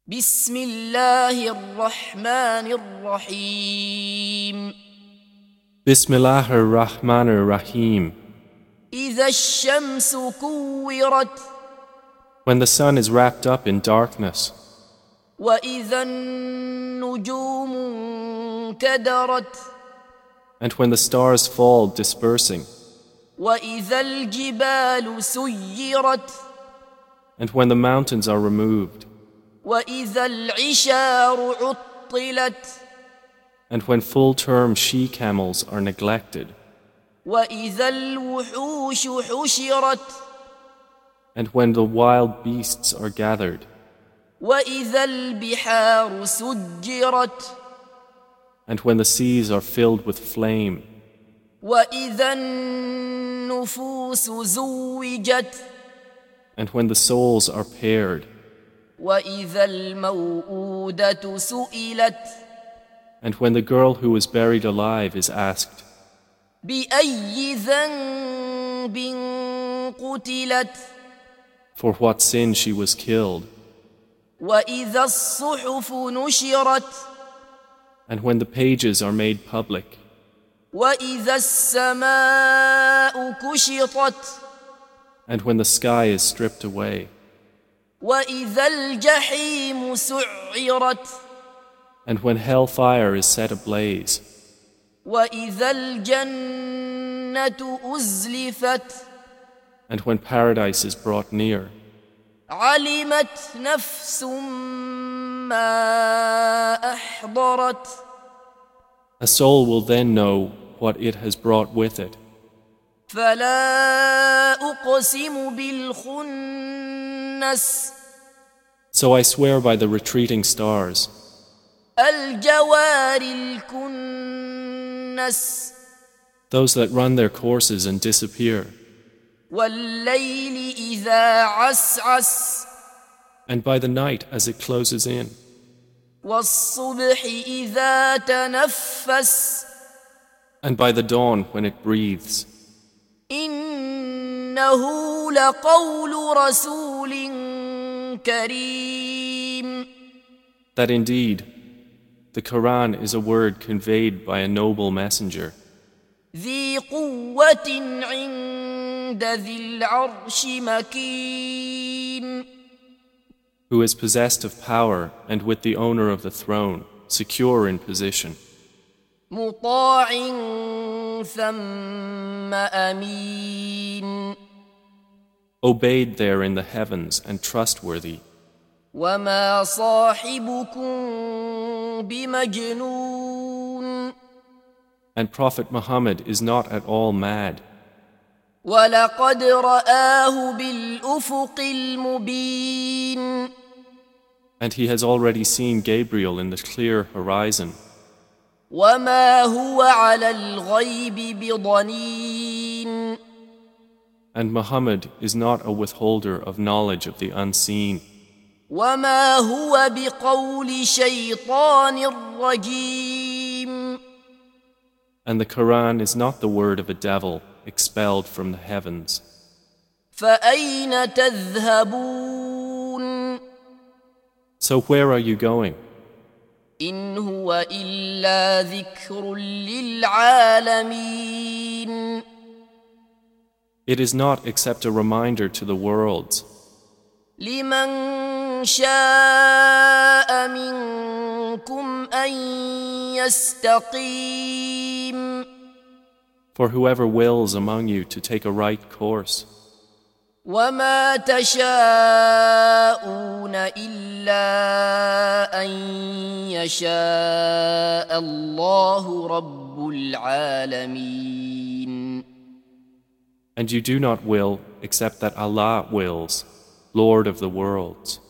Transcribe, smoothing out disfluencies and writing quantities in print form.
بسم الله الرحمن الرحيم Bismillah ar-Rahman ar-Rahim. إذا الشمس كورت When the sun is wrapped up in darkness, وإذا النجوم انكدرت and when the stars fall dispersing, وإذا الجبال سيرت and when the mountains are removed, وإذا العشار عطلت and when full-term she-camels are neglected, وإذا الوحوش حشرت and when the wild beasts are gathered, وإذا البحار سجرت and when the seas are filled with flame, وإذا النفوس زوجت and when the souls are paired, وإذا الموءودة سئلت and when the girl who was buried alive is asked, بأي ذنب قتلت for what sin she was killed, وإذا الصحف نشرت and when the pages are made public, وإذا السماء كشطت and when the sky is stripped away, وإذا الجحيم سعرت and when hellfire is set ablaze, وإذا الجنة أزلفت and when paradise is brought near, علمت نفس ما أحضرت a soul will then know what it has brought with it. فلا أقسم بالخنس So I swear by the retreating stars, الجوار الكنس those that run their courses and disappear, والليل إذا عسعس and by the night as it closes in, والصبح إذا تنفس and by the dawn when it breathes. إنه لقول رسول كريم That indeed, the Quran is a word conveyed by a noble messenger, ذي قوة عند ذي العرش مكين who is possessed of power and with the owner of the throne, secure in position, مطاع ثم أمين obeyed there in the heavens and trustworthy. وما صاحبكم بمجنون And Prophet Muhammad is not at all mad, ولقد رآه بالأفق المبين and he has already seen Gabriel in the clear horizon, وما هو على الغيب بضنين and Muhammad is not a withholder of knowledge of the unseen, وما هو بقول شيطان رجيم and the Quran is not the word of a devil expelled from the heavens. فأين تذهبون So where are you going? إن هو إلا ذكر للعالمين It is not except a reminder to the worlds, لمن شاء منكم أن يستقيم for whoever wills among you to take a right course. وما تشاءون إلا أن يشاء الله رب العالمين And you do not will except that Allah wills, Lord of the worlds.